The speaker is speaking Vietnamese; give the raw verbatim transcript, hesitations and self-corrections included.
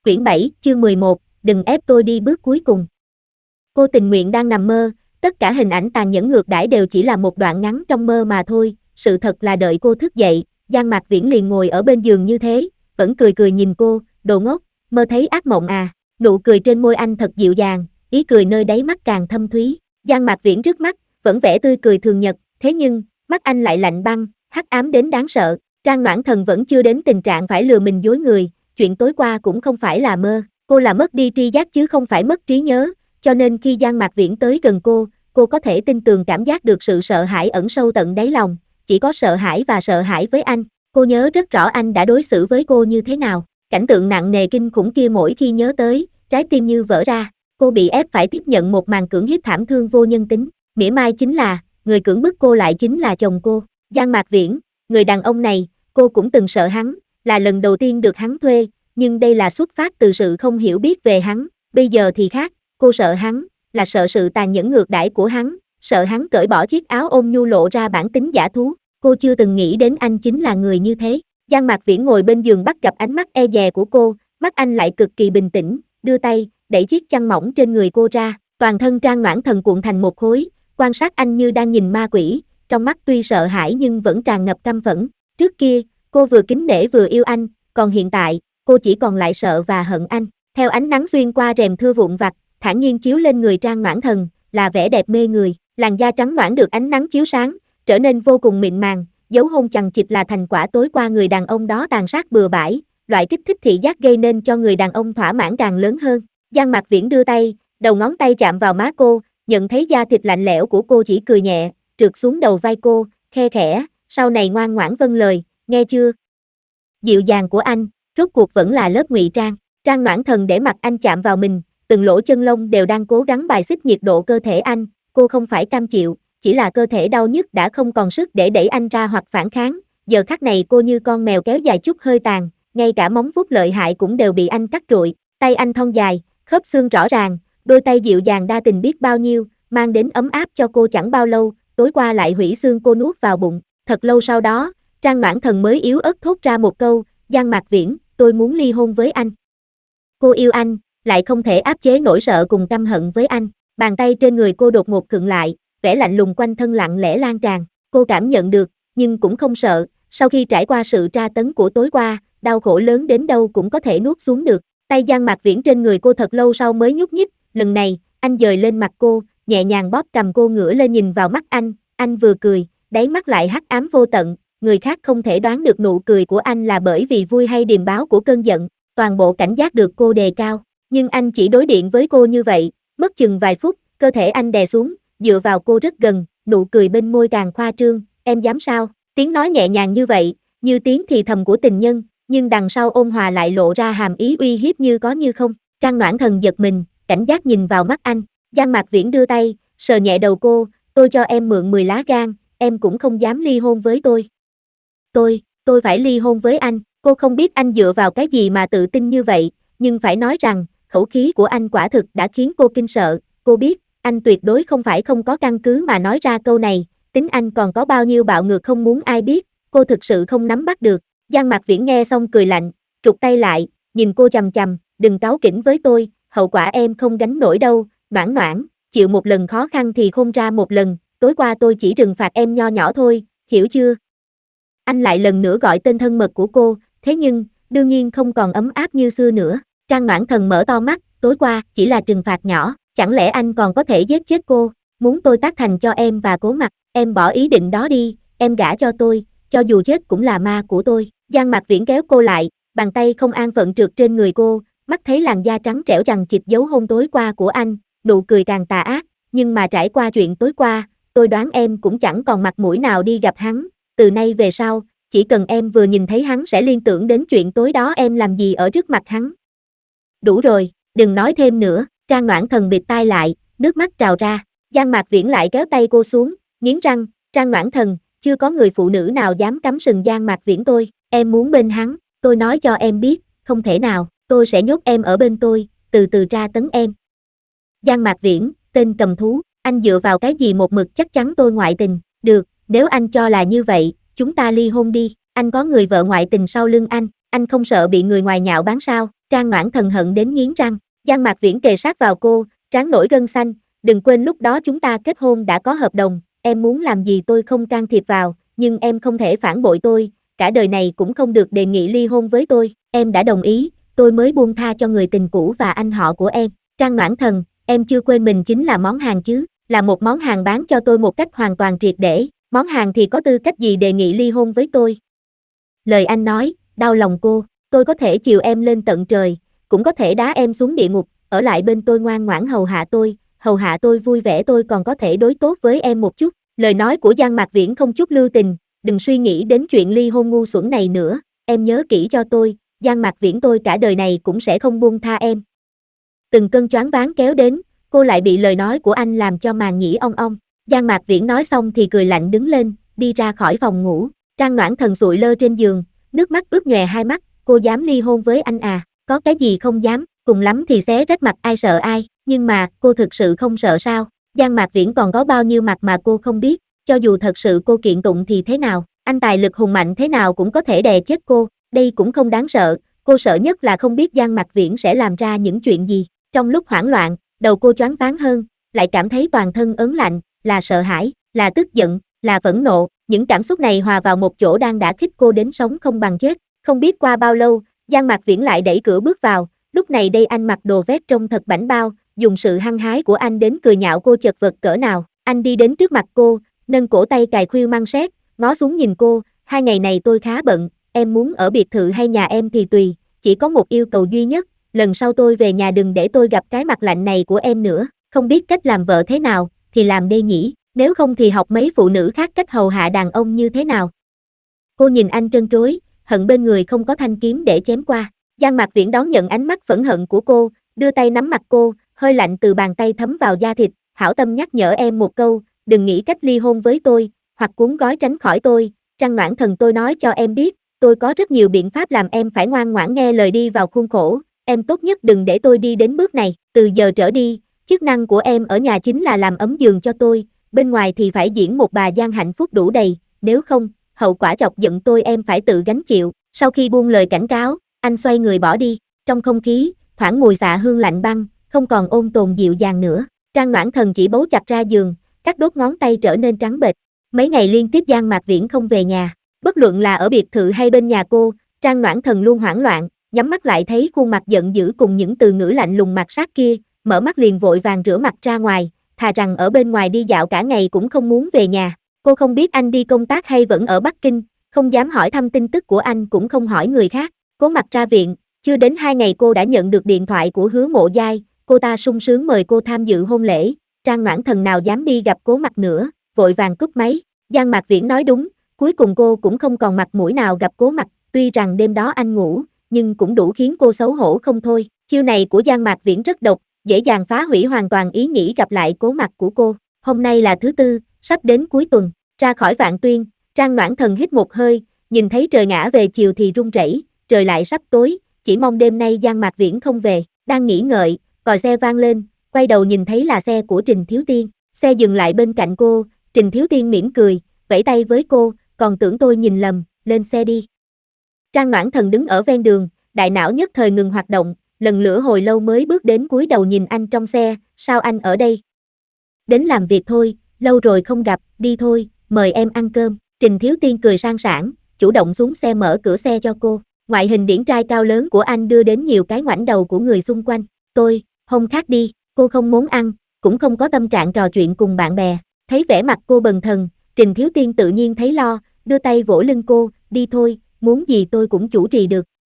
Quyển bảy, chương mười một, đừng ép tôi đi bước cuối cùng. Cô tình nguyện đang nằm mơ, tất cả hình ảnh tàn nhẫn ngược đãi đều chỉ là một đoạn ngắn trong mơ mà thôi, sự thật là đợi cô thức dậy, Giang Mạc Viễn liền ngồi ở bên giường như thế, vẫn cười cười nhìn cô, đồ ngốc, mơ thấy ác mộng à, nụ cười trên môi anh thật dịu dàng, ý cười nơi đáy mắt càng thâm thúy, Giang Mạc Viễn trước mắt, vẫn vẻ tươi cười thường nhật, thế nhưng, mắt anh lại lạnh băng, hắc ám đến đáng sợ, Trang Noãn Thần vẫn chưa đến tình trạng phải lừa mình dối người. Chuyện tối qua cũng không phải là mơ, cô là mất đi tri giác chứ không phải mất trí nhớ, cho nên khi Giang Mạc Viễn tới gần cô, cô có thể tin tường cảm giác được sự sợ hãi ẩn sâu tận đáy lòng, chỉ có sợ hãi và sợ hãi với anh, cô nhớ rất rõ anh đã đối xử với cô như thế nào, cảnh tượng nặng nề kinh khủng kia mỗi khi nhớ tới, trái tim như vỡ ra, cô bị ép phải tiếp nhận một màn cưỡng hiếp thảm thương vô nhân tính, mỉa mai chính là, người cưỡng bức cô lại chính là chồng cô, Giang Mạc Viễn, người đàn ông này, cô cũng từng sợ hắn. Là lần đầu tiên được hắn thuê, nhưng đây là xuất phát từ sự không hiểu biết về hắn, bây giờ thì khác, cô sợ hắn, là sợ sự tàn nhẫn ngược đãi của hắn, sợ hắn cởi bỏ chiếc áo ôm nhu lộ ra bản tính giả thú, cô chưa từng nghĩ đến anh chính là người như thế. Giang Mạc Viễn ngồi bên giường bắt gặp ánh mắt e dè của cô, mắt anh lại cực kỳ bình tĩnh, đưa tay, đẩy chiếc chăn mỏng trên người cô ra, toàn thân Trang Noãn Thần cuộn thành một khối, quan sát anh như đang nhìn ma quỷ, trong mắt tuy sợ hãi nhưng vẫn tràn ngập căm phẫn, trước kia, cô vừa kính nể vừa yêu anh, còn hiện tại, cô chỉ còn lại sợ và hận anh. Theo ánh nắng xuyên qua rèm thưa vụn vặt, thản nhiên chiếu lên người Trang Noãn Thần, là vẻ đẹp mê người, làn da trắng nõn được ánh nắng chiếu sáng, trở nên vô cùng mịn màng, dấu hôn chằng chịt là thành quả tối qua người đàn ông đó tàn sát bừa bãi, loại kích thích thị giác gây nên cho người đàn ông thỏa mãn càng lớn hơn. Giang Mạc Viễn đưa tay, đầu ngón tay chạm vào má cô, nhận thấy da thịt lạnh lẽo của cô chỉ cười nhẹ, trượt xuống đầu vai cô, khe khẽ, sau này ngoan ngoãn vâng lời. Nghe chưa? Dịu dàng của anh, rốt cuộc vẫn là lớp ngụy trang. Trang Noãn Thần để mặt anh chạm vào mình, từng lỗ chân lông đều đang cố gắng bài xích nhiệt độ cơ thể anh, cô không phải cam chịu, chỉ là cơ thể đau nhức đã không còn sức để đẩy anh ra hoặc phản kháng, giờ khắc này cô như con mèo kéo dài chút hơi tàn, ngay cả móng vuốt lợi hại cũng đều bị anh cắt rụi, tay anh thon dài, khớp xương rõ ràng, đôi tay dịu dàng đa tình biết bao nhiêu, mang đến ấm áp cho cô chẳng bao lâu, tối qua lại hủy xương cô nuốt vào bụng, thật lâu sau đó, Trang Noãn Thần mới yếu ớt thốt ra một câu, Giang Mạc Viễn, tôi muốn ly hôn với anh. Cô yêu anh, lại không thể áp chế nỗi sợ cùng căm hận với anh, bàn tay trên người cô đột ngột khựng lại, vẻ lạnh lùng quanh thân lặng lẽ lan tràn, cô cảm nhận được, nhưng cũng không sợ, sau khi trải qua sự tra tấn của tối qua, đau khổ lớn đến đâu cũng có thể nuốt xuống được, tay Giang Mạc Viễn trên người cô thật lâu sau mới nhúc nhích, lần này, anh dời lên mặt cô, nhẹ nhàng bóp cầm cô ngửa lên nhìn vào mắt anh, anh vừa cười, đáy mắt lại hắc ám vô tận. Người khác không thể đoán được nụ cười của anh là bởi vì vui hay điềm báo của cơn giận, toàn bộ cảnh giác được cô đề cao, nhưng anh chỉ đối điện với cô như vậy, mất chừng vài phút, cơ thể anh đè xuống, dựa vào cô rất gần, nụ cười bên môi càng khoa trương, em dám sao, tiếng nói nhẹ nhàng như vậy, như tiếng thì thầm của tình nhân, nhưng đằng sau ôn hòa lại lộ ra hàm ý uy hiếp như có như không, Trang Noãn Thần giật mình, cảnh giác nhìn vào mắt anh, Giang Mạc Viễn đưa tay, sờ nhẹ đầu cô, tôi cho em mượn mười lá gan, em cũng không dám ly hôn với tôi. Tôi, tôi phải ly hôn với anh, cô không biết anh dựa vào cái gì mà tự tin như vậy, nhưng phải nói rằng, khẩu khí của anh quả thực đã khiến cô kinh sợ, cô biết, anh tuyệt đối không phải không có căn cứ mà nói ra câu này, tính anh còn có bao nhiêu bạo ngược không muốn ai biết, cô thực sự không nắm bắt được, Giang Mạc Viễn nghe xong cười lạnh, trục tay lại, nhìn cô chằm chằm, đừng cáu kỉnh với tôi, hậu quả em không gánh nổi đâu, Noãn Noãn, chịu một lần khó khăn thì khôn ra một lần, tối qua tôi chỉ trừng phạt em nho nhỏ thôi, hiểu chưa? Anh lại lần nữa gọi tên thân mật của cô, thế nhưng, đương nhiên không còn ấm áp như xưa nữa. Trang Noãn Thần mở to mắt, tối qua, chỉ là trừng phạt nhỏ, chẳng lẽ anh còn có thể giết chết cô, muốn tôi tác thành cho em và cố mặt, em bỏ ý định đó đi, em gả cho tôi, cho dù chết cũng là ma của tôi. Giang Mạc Viễn kéo cô lại, bàn tay không an phận trượt trên người cô, mắt thấy làn da trắng trẻo chằng chịt dấu hôn tối qua của anh, nụ cười càng tà ác, nhưng mà trải qua chuyện tối qua, tôi đoán em cũng chẳng còn mặt mũi nào đi gặp hắn. Từ nay về sau, chỉ cần em vừa nhìn thấy hắn sẽ liên tưởng đến chuyện tối đó em làm gì ở trước mặt hắn. Đủ rồi, đừng nói thêm nữa, Trang Noãn Thần bịt tai lại, nước mắt trào ra, Giang Mạc Viễn lại kéo tay cô xuống, nghiến răng, Trang Noãn Thần, chưa có người phụ nữ nào dám cắm sừng Giang Mạc Viễn tôi, em muốn bên hắn, tôi nói cho em biết, không thể nào, tôi sẽ nhốt em ở bên tôi, từ từ tra tấn em. Giang Mạc Viễn, tên cầm thú, anh dựa vào cái gì một mực chắc chắn tôi ngoại tình, được. Nếu anh cho là như vậy, chúng ta ly hôn đi, anh có người vợ ngoại tình sau lưng anh, anh không sợ bị người ngoài nhạo báng sao, Trang Noãn Thần hận đến nghiến răng. Giang Mạc Viễn kề sát vào cô, trán nổi gân xanh, đừng quên lúc đó chúng ta kết hôn đã có hợp đồng, em muốn làm gì tôi không can thiệp vào, nhưng em không thể phản bội tôi, cả đời này cũng không được đề nghị ly hôn với tôi, em đã đồng ý, tôi mới buông tha cho người tình cũ và anh họ của em. Trang Noãn Thần, em chưa quên mình chính là món hàng chứ, là một món hàng bán cho tôi một cách hoàn toàn triệt để, món hàng thì có tư cách gì đề nghị ly hôn với tôi. Lời anh nói, đau lòng cô, tôi có thể chiều em lên tận trời, cũng có thể đá em xuống địa ngục, ở lại bên tôi ngoan ngoãn hầu hạ tôi, hầu hạ tôi vui vẻ tôi còn có thể đối tốt với em một chút. Lời nói của Giang Mạc Viễn không chút lưu tình, đừng suy nghĩ đến chuyện ly hôn ngu xuẩn này nữa, em nhớ kỹ cho tôi, Giang Mạc Viễn tôi cả đời này cũng sẽ không buông tha em. Từng cơn choáng váng kéo đến, cô lại bị lời nói của anh làm cho màng nhĩ ong ong. Giang Mạc Viễn nói xong thì cười lạnh đứng lên, đi ra khỏi phòng ngủ. Trang Noãn Thần sụi lơ trên giường, nước mắt ướt nhòe hai mắt, cô dám ly hôn với anh à, có cái gì không dám, cùng lắm thì xé rách mặt ai sợ ai, nhưng mà cô thực sự không sợ sao? Giang Mạc Viễn còn có bao nhiêu mặt mà cô không biết, cho dù thật sự cô kiện tụng thì thế nào, anh tài lực hùng mạnh thế nào cũng có thể đè chết cô, đây cũng không đáng sợ, cô sợ nhất là không biết Giang Mạc Viễn sẽ làm ra những chuyện gì. Trong lúc hoảng loạn, đầu cô choáng váng hơn, lại cảm thấy toàn thân ớn lạnh, là sợ hãi, là tức giận, là phẫn nộ, những cảm xúc này hòa vào một chỗ đang đã khích cô đến sống không bằng chết. Không biết qua bao lâu, Giang Mạc Viễn lại đẩy cửa bước vào, lúc này đây anh mặc đồ vest trông thật bảnh bao, dùng sự hăng hái của anh đến cười nhạo cô chật vật cỡ nào. Anh đi đến trước mặt cô, nâng cổ tay cài khuỷu măng sét, ngó xuống nhìn cô, hai ngày này tôi khá bận, em muốn ở biệt thự hay nhà em thì tùy, chỉ có một yêu cầu duy nhất, lần sau tôi về nhà đừng để tôi gặp cái mặt lạnh này của em nữa, không biết cách làm vợ thế nào, thì làm đây nhỉ, nếu không thì học mấy phụ nữ khác cách hầu hạ đàn ông như thế nào. Cô nhìn anh trân trối, hận bên người không có thanh kiếm để chém qua. Giang Mạc Viễn đón nhận ánh mắt phẫn hận của cô, đưa tay nắm mặt cô, hơi lạnh từ bàn tay thấm vào da thịt, hảo tâm nhắc nhở em một câu, đừng nghĩ cách ly hôn với tôi, hoặc cuốn gói tránh khỏi tôi, Trang Noãn Thần tôi nói cho em biết, tôi có rất nhiều biện pháp làm em phải ngoan ngoãn nghe lời đi vào khuôn khổ, em tốt nhất đừng để tôi đi đến bước này, từ giờ trở đi, chức năng của em ở nhà chính là làm ấm giường cho tôi, bên ngoài thì phải diễn một bà Giang hạnh phúc đủ đầy, nếu không, hậu quả chọc giận tôi em phải tự gánh chịu. Sau khi buông lời cảnh cáo, anh xoay người bỏ đi, trong không khí, thoảng mùi xạ hương lạnh băng, không còn ôn tồn dịu dàng nữa. Trang Noãn Thần chỉ bấu chặt ra giường, các đốt ngón tay trở nên trắng bệch. Mấy ngày liên tiếp Giang Mạc Viễn không về nhà, bất luận là ở biệt thự hay bên nhà cô, Trang Noãn Thần luôn hoảng loạn, nhắm mắt lại thấy khuôn mặt giận dữ cùng những từ ngữ lạnh lùng mặt sát kia, mở mắt liền vội vàng rửa mặt ra ngoài, thà rằng ở bên ngoài đi dạo cả ngày cũng không muốn về nhà. Cô không biết anh đi công tác hay vẫn ở Bắc Kinh, không dám hỏi thăm tin tức của anh cũng không hỏi người khác, cố mặt ra viện, chưa đến hai ngày cô đã nhận được điện thoại của Hứa Mộ Giai, cô ta sung sướng mời cô tham dự hôn lễ, Trang Noãn Thần nào dám đi gặp Cố Mặt nữa, vội vàng cúp máy. Giang Mạc Viễn nói đúng, cuối cùng cô cũng không còn mặt mũi nào gặp Cố Mặt, tuy rằng đêm đó anh ngủ, nhưng cũng đủ khiến cô xấu hổ không thôi. Chiêu này của Giang Mạc Viễn rất độc, dễ dàng phá hủy hoàn toàn ý nghĩ gặp lại Cố Mặt của cô. Hôm nay là thứ tư, sắp đến cuối tuần, ra khỏi Vạn Tuyên, Trang Noãn Thần hít một hơi, nhìn thấy trời ngã về chiều thì run rẩy, trời lại sắp tối, chỉ mong đêm nay Giang Mạc Viễn không về. Đang nghĩ ngợi, còi xe vang lên, quay đầu nhìn thấy là xe của Trình Thiếu Tiên, xe dừng lại bên cạnh cô, Trình Thiếu Tiên mỉm cười, vẫy tay với cô, còn tưởng tôi nhìn lầm, lên xe đi. Trang Noãn Thần đứng ở ven đường, đại não nhất thời ngừng hoạt động, lần lữa hồi lâu mới bước đến cúi đầu nhìn anh trong xe, sao anh ở đây? Đến làm việc thôi, lâu rồi không gặp, đi thôi, mời em ăn cơm. Trình Thiếu Tiên cười sang sảng, chủ động xuống xe mở cửa xe cho cô. Ngoại hình điển trai cao lớn của anh đưa đến nhiều cái ngoảnh đầu của người xung quanh. Tôi, hôm khác đi, cô không muốn ăn, cũng không có tâm trạng trò chuyện cùng bạn bè. Thấy vẻ mặt cô bần thần, Trình Thiếu Tiên tự nhiên thấy lo, đưa tay vỗ lưng cô, đi thôi, muốn gì tôi cũng chủ trì được.